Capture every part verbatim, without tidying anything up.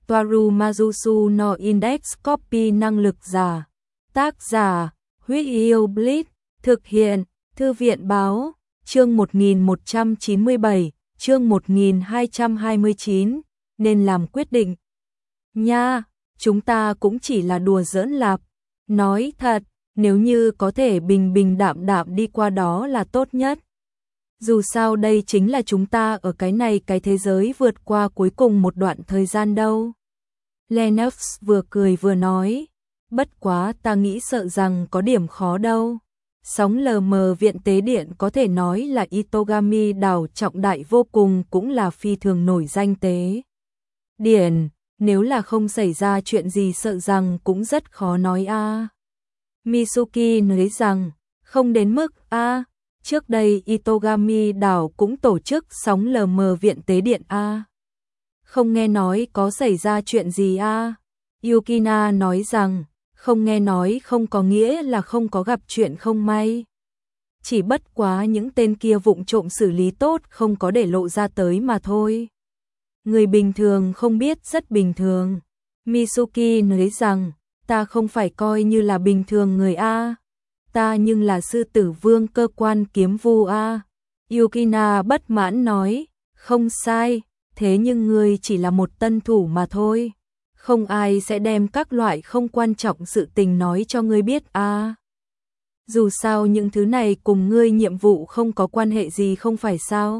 Toaru Majusu no Index Copy năng lực giả. Tác giả, Huyết Yêu Blitz, thực hiện, Thư viện báo, chương một nghìn một trăm chín mươi bảy, chương một nghìn hai trăm hai mươi chín, nên làm quyết định. Nha, chúng ta cũng chỉ là đùa giỡn lạp. Nói thật, nếu như có thể bình bình đạm đạm đi qua đó là tốt nhất. Dù sao đây chính là chúng ta ở cái này cái thế giới vượt qua cuối cùng một đoạn thời gian đâu. Lennox vừa cười vừa nói, bất quá ta nghĩ sợ rằng có điểm khó đâu. Sóng lờ mờ viện tế điện có thể nói là Itogami đảo trọng đại vô cùng, cũng là phi thường nổi danh tế điện, nếu là không xảy ra chuyện gì sợ rằng cũng rất khó nói a. À. Mitsuki nói rằng, không đến mức a, à. Trước đây Itogami đảo cũng tổ chức sóng lờ mờ viện tế điện a. À. Không nghe nói có xảy ra chuyện gì a. À. Yukina nói rằng, không nghe nói không có nghĩa là không có gặp chuyện không may. Chỉ bất quá những tên kia vụng trộm xử lý tốt không có để lộ ra tới mà thôi. Người bình thường không biết rất bình thường. Mitsuki nói rằng, ta không phải coi như là bình thường người A. Ta nhưng là sư tử vương cơ quan kiếm vu A. Yukina bất mãn nói, không sai, thế nhưng ngươi chỉ là một tân thủ mà thôi. Không ai sẽ đem các loại không quan trọng sự tình nói cho ngươi biết A. Dù sao những thứ này cùng ngươi nhiệm vụ không có quan hệ gì không phải sao?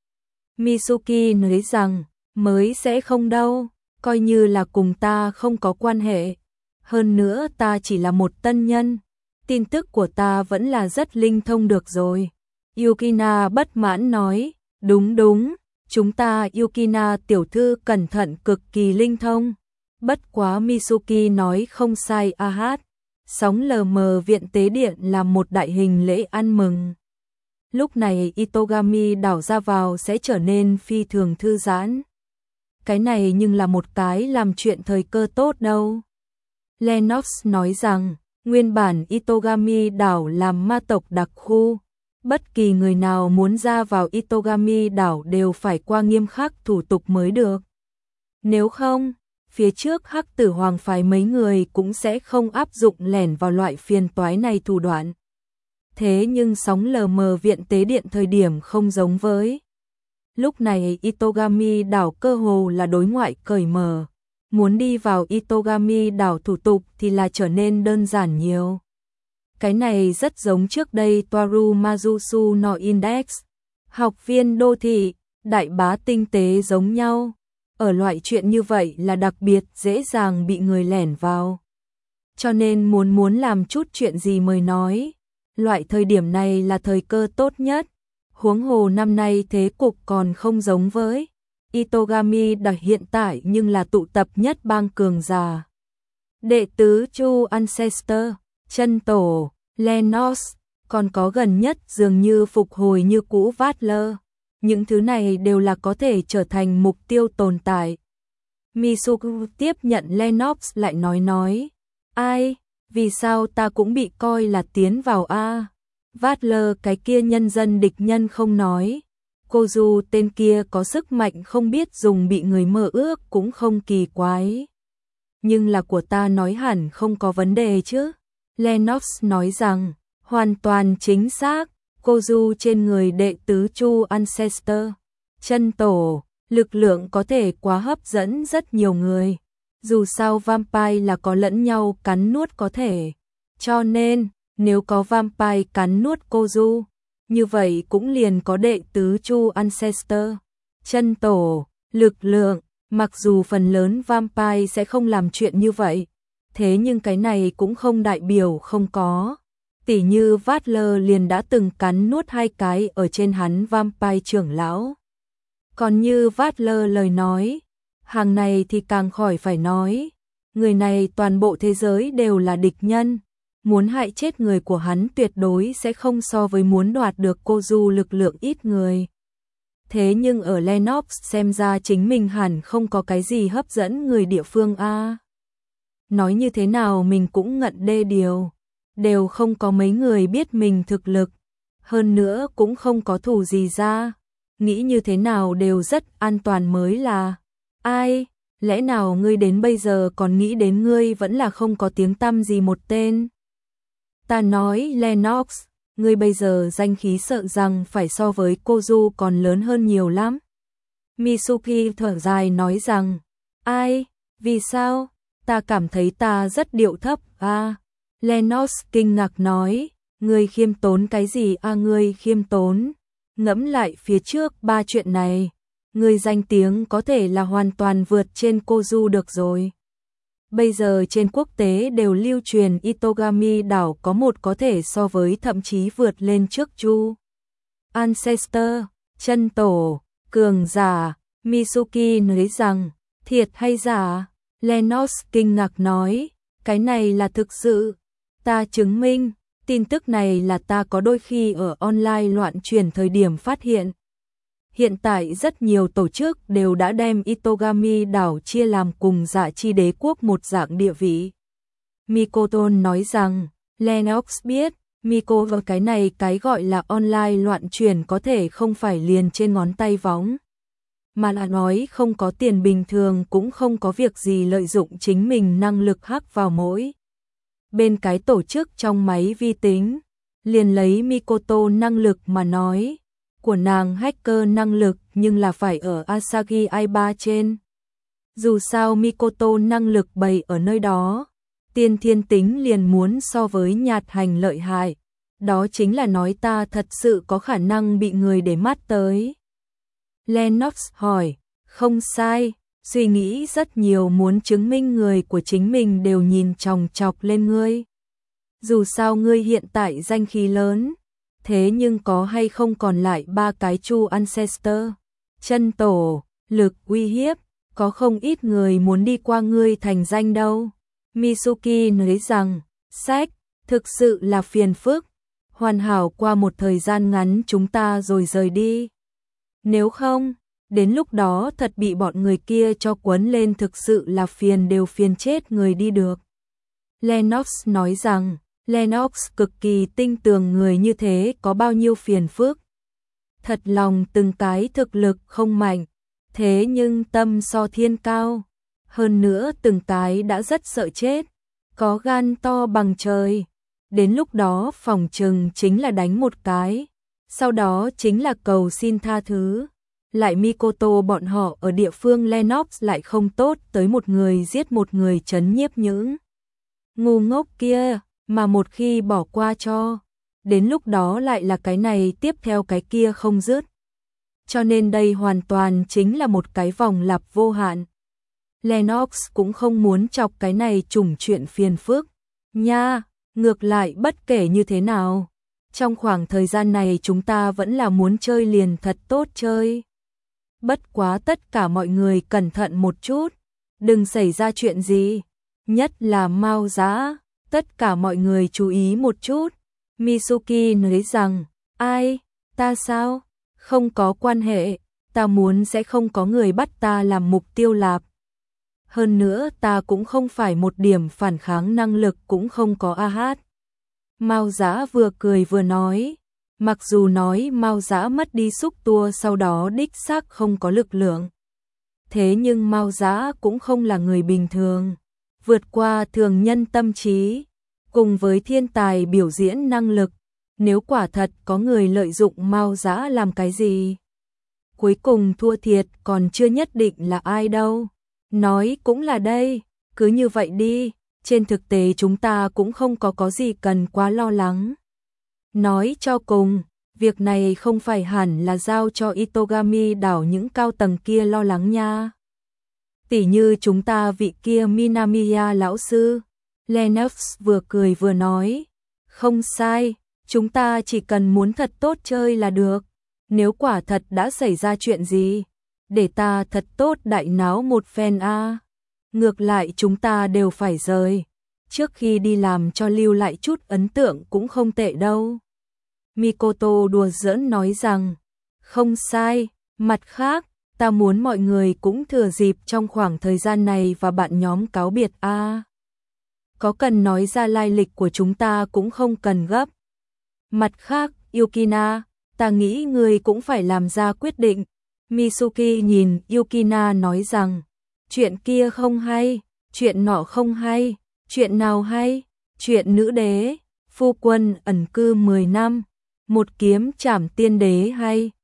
Mitsuki nói rằng, mới sẽ không đâu, coi như là cùng ta không có quan hệ. Hơn nữa ta chỉ là một tân nhân, tin tức của ta vẫn là rất linh thông được rồi. Yukina bất mãn nói, đúng đúng, chúng ta Yukina tiểu thư cẩn thận cực kỳ linh thông. Bất quá Mitsuki nói không sai a hát. Sóng lờ mờ viện tế điện là một đại hình lễ ăn mừng. Lúc này Itogami đảo ra vào sẽ trở nên phi thường thư giãn. Cái này nhưng là một cái làm chuyện thời cơ tốt đâu. Lennox nói rằng, nguyên bản Itogami đảo làm ma tộc đặc khu. Bất kỳ người nào muốn ra vào Itogami đảo đều phải qua nghiêm khắc thủ tục mới được. Nếu không, phía trước Hắc Tử Hoàng phái mấy người cũng sẽ không áp dụng lẻn vào loại phiền toái này thủ đoạn. Thế nhưng sóng lờ mờ viện tế điện thời điểm không giống với. Lúc này Itogami đảo cơ hồ là đối ngoại cởi mở. Muốn đi vào Itogami đảo thủ tục thì là trở nên đơn giản nhiều. Cái này rất giống trước đây Toaru Majusu no Index. Học viên đô thị, đại bá tinh tế giống nhau. Ở loại chuyện như vậy là đặc biệt dễ dàng bị người lẻn vào. Cho nên muốn muốn làm chút chuyện gì mới nói. Loại thời điểm này là thời cơ tốt nhất. Huống hồ năm nay thế cục còn không giống với Itogami đặc hiện tại nhưng là tụ tập nhất bang cường giả. Đệ tứ Chu Ancestor, chân tổ, Lennox, còn có gần nhất dường như phục hồi như cũ Vatler. Những thứ này đều là có thể trở thành mục tiêu tồn tại. Mitsuki tiếp nhận Lennox lại nói nói. Ai, vì sao ta cũng bị coi là tiến vào A. Vatler cái kia nhân dân địch nhân không nói. Kozu tên kia có sức mạnh không biết dùng bị người mơ ước cũng không kỳ quái. Nhưng là của ta nói hẳn không có vấn đề chứ. Lennox nói rằng, hoàn toàn chính xác. Kozu trên người đệ tứ Chu Ancestor, chân tổ, lực lượng có thể quá hấp dẫn rất nhiều người. Dù sao vampire là có lẫn nhau cắn nuốt có thể. Cho nên, nếu có vampire cắn nuốt Kozu, như vậy cũng liền có đệ tứ Chu Ancestor, chân tổ, lực lượng. Mặc dù phần lớn vampire sẽ không làm chuyện như vậy, thế nhưng cái này cũng không đại biểu không có. Tỉ như Vatler liền đã từng cắn nuốt hai cái ở trên hắn vampire trưởng lão. Còn như Vatler lời nói, hàng này thì càng khỏi phải nói. Người này toàn bộ thế giới đều là địch nhân. Muốn hại chết người của hắn tuyệt đối sẽ không so với muốn đoạt được Kozu lực lượng ít người. Thế nhưng ở Lennox xem ra chính mình hẳn không có cái gì hấp dẫn người địa phương a. Nói như thế nào mình cũng ngận đê điều. Đều không có mấy người biết mình thực lực. Hơn nữa cũng không có thù gì ra. Nghĩ như thế nào đều rất an toàn mới là. Ai? lẽ nào ngươi đến bây giờ còn nghĩ đến ngươi vẫn là không có tiếng tăm gì một tên? Ta nói Lennox, ngươi bây giờ danh khí sợ rằng phải so với Kozu còn lớn hơn nhiều lắm. Mitsuki thở dài nói rằng, ai, vì sao? Ta cảm thấy ta rất điệu thấp, à. Lennox kinh ngạc nói, ngươi khiêm tốn cái gì à ngươi khiêm tốn? Ngẫm lại phía trước ba chuyện này, ngươi danh tiếng có thể là hoàn toàn vượt trên Kozu được rồi. Bây giờ trên quốc tế đều lưu truyền Itogami đảo có một có thể so với thậm chí vượt lên trước Chu Ancestor, chân tổ, cường giả. Mitsuki nói rằng, thiệt hay giả? Lennox kinh ngạc nói, cái này là thực sự. Ta chứng minh, tin tức này là ta có đôi khi ở online loạn truyền thời điểm phát hiện. Hiện tại rất nhiều tổ chức đều đã đem Itogami đảo chia làm cùng dạ chi đế quốc một dạng địa vị. Mikoto nói rằng, Lennox biết, Miko và cái này cái gọi là online loạn truyền có thể không phải liền trên ngón tay võng, mà là nói không có tiền bình thường cũng không có việc gì lợi dụng chính mình năng lực hack vào mỗi bên cái tổ chức trong máy vi tính. Liền lấy Mikoto năng lực mà nói, của nàng hacker năng lực nhưng là phải ở Asagi i ba trên. Dù sao Mikoto năng lực bày ở nơi đó, tiên thiên tính liền muốn so với nhạt hành lợi hại. Đó chính là nói ta thật sự có khả năng bị người để mắt tới. Lennox hỏi, không sai, suy nghĩ rất nhiều muốn chứng minh người của chính mình đều nhìn chòng chọc lên ngươi. Dù sao ngươi hiện tại danh khí lớn, thế nhưng có hay không còn lại ba cái Chu Ancestor, chân tổ, lực uy hiếp, có không ít người muốn đi qua ngươi thành danh đâu. Mitsuki nói rằng, sách, thực sự là phiền phức, hoàn hảo qua một thời gian ngắn chúng ta rồi rời đi. Nếu không, đến lúc đó thật bị bọn người kia cho quấn lên thực sự là phiền đều phiền chết người đi được. Lennox nói rằng, Lennox cực kỳ tinh tường người như thế có bao nhiêu phiền phức. Thật lòng từng cái thực lực không mạnh, thế nhưng tâm so thiên cao. Hơn nữa từng cái đã rất sợ chết, có gan to bằng trời. Đến lúc đó phòng trừng chính là đánh một cái, sau đó chính là cầu xin tha thứ. Lại Mikoto bọn họ ở địa phương Lennox lại không tốt tới một người giết một người trấn nhiếp những ngu ngốc kia, mà một khi bỏ qua cho, đến lúc đó lại là cái này tiếp theo cái kia không dứt. Cho nên đây hoàn toàn chính là một cái vòng lặp vô hạn. Lennox cũng không muốn chọc cái này trùng chuyện phiền phức. Nha, ngược lại bất kể như thế nào, trong khoảng thời gian này chúng ta vẫn là muốn chơi liền thật tốt chơi. Bất quá tất cả mọi người cẩn thận một chút, đừng xảy ra chuyện gì, nhất là Mao Dã, tất cả mọi người chú ý một chút. Mitsuki nói rằng, ai, ta sao? Không có quan hệ, ta muốn sẽ không có người bắt ta làm mục tiêu lạp. Hơn nữa ta cũng không phải một điểm phản kháng năng lực cũng không có a hát. Mao Dã vừa cười vừa nói, mặc dù nói Mao Dã mất đi xúc tua sau đó đích xác không có lực lượng. Thế nhưng Mao Dã cũng không là người bình thường, vượt qua thường nhân tâm trí, cùng với thiên tài biểu diễn năng lực. Nếu quả thật có người lợi dụng Mao Dã làm cái gì, cuối cùng thua thiệt còn chưa nhất định là ai đâu. Nói cũng là đây, cứ như vậy đi, trên thực tế chúng ta cũng không có có gì cần quá lo lắng. Nói cho cùng, việc này không phải hẳn là giao cho Itogami đảo những cao tầng kia lo lắng nha. Tỉ như chúng ta vị kia Minamiya lão sư. Lennox vừa cười vừa nói, không sai, chúng ta chỉ cần muốn thật tốt chơi là được. Nếu quả thật đã xảy ra chuyện gì, để ta thật tốt đại náo một phen a. Ngược lại chúng ta đều phải rời, trước khi đi làm cho lưu lại chút ấn tượng cũng không tệ đâu. Mikoto đùa giỡn nói rằng, không sai, mặt khác, ta muốn mọi người cũng thừa dịp trong khoảng thời gian này và bạn nhóm cáo biệt a. Có cần nói ra lai lịch của chúng ta cũng không cần gấp. Mặt khác, Yukina, ta nghĩ người cũng phải làm ra quyết định. Mitsuki nhìn Yukina nói rằng, chuyện kia không hay, chuyện nọ không hay, chuyện nào hay, chuyện nữ đế, phu quân ẩn cư mười năm, một kiếm trảm tiên đế hay.